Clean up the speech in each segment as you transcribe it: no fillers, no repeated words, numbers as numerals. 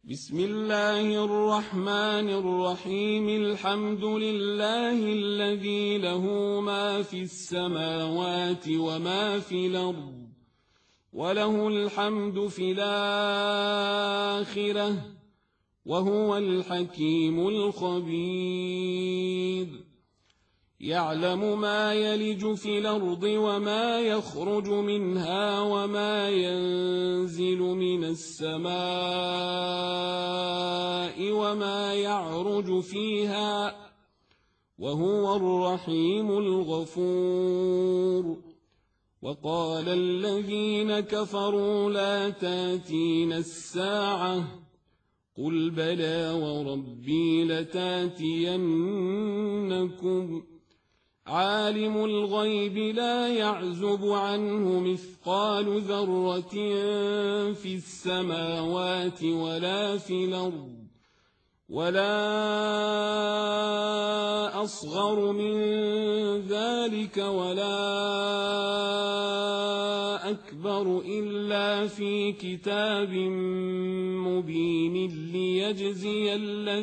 بسم الله الرحمن الرحيم. الحمد لله الذي له ما في السماوات وما في الأرض، وله الحمد في الآخرة، وهو الحكيم الخبير. يعلم ما يلج في الأرض وما يخرج منها وما ينزل من السماء وما يعرج فيها، وهو الرحيم الغفور. وقال الذين كفروا لا تاتين الساعة، قل بلى وربي لتاتينكم. عالم الغيب لا يعزب عنه مثقال ذرة في السماوات ولا في الأرض، ولا أصغر من ذلك ولا أكبر إلا في كتاب مبين ليجزي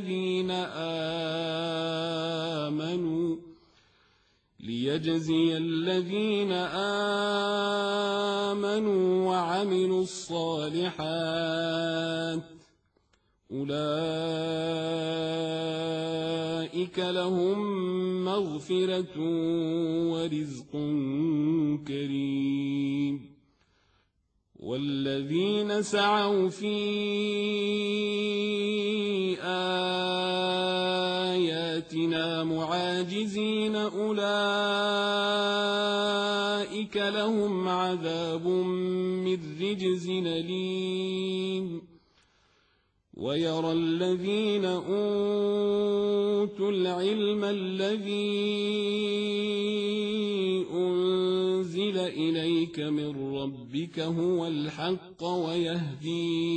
الذين آمنوا وعملوا الصالحات، أولئك لهم مغفرة ورزق كريم. والذين سعوا في آياتنا معاجزين أولئك لهم عذاب من رجز أليم. ويرى الذين أوتوا العلم الذي أنزل إليك من ربك هو الحق ويهدي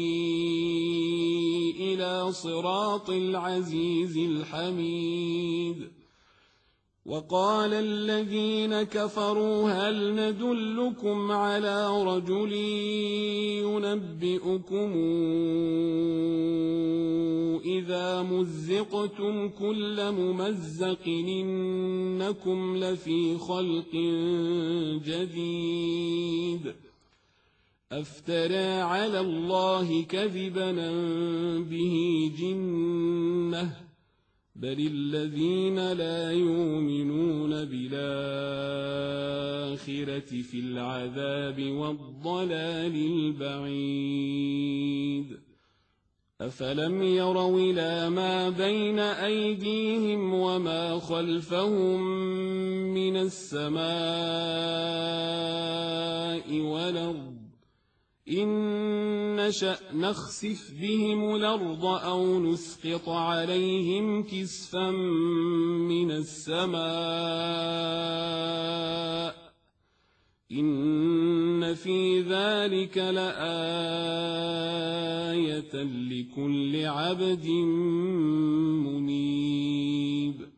إلى صراط العزيز الحميد. وقال الذين كفروا هل ندلكم على رجل ينبئكم إذا مزقتم كل ممزق إنكم لفي خلق جديد. أفترى على الله كذبا به جنة، بل الذين لا يؤمنون بالآخرة في العذاب والضلال البعيد. أفلم يروا إلى ما بين أيديهم وما خلفهم من السماء والأرض، إن نشأ نخسف بهم الأرض أو نسقط عليهم كسفا من السماء، إن في ذلك لآية لكل عبد منيب.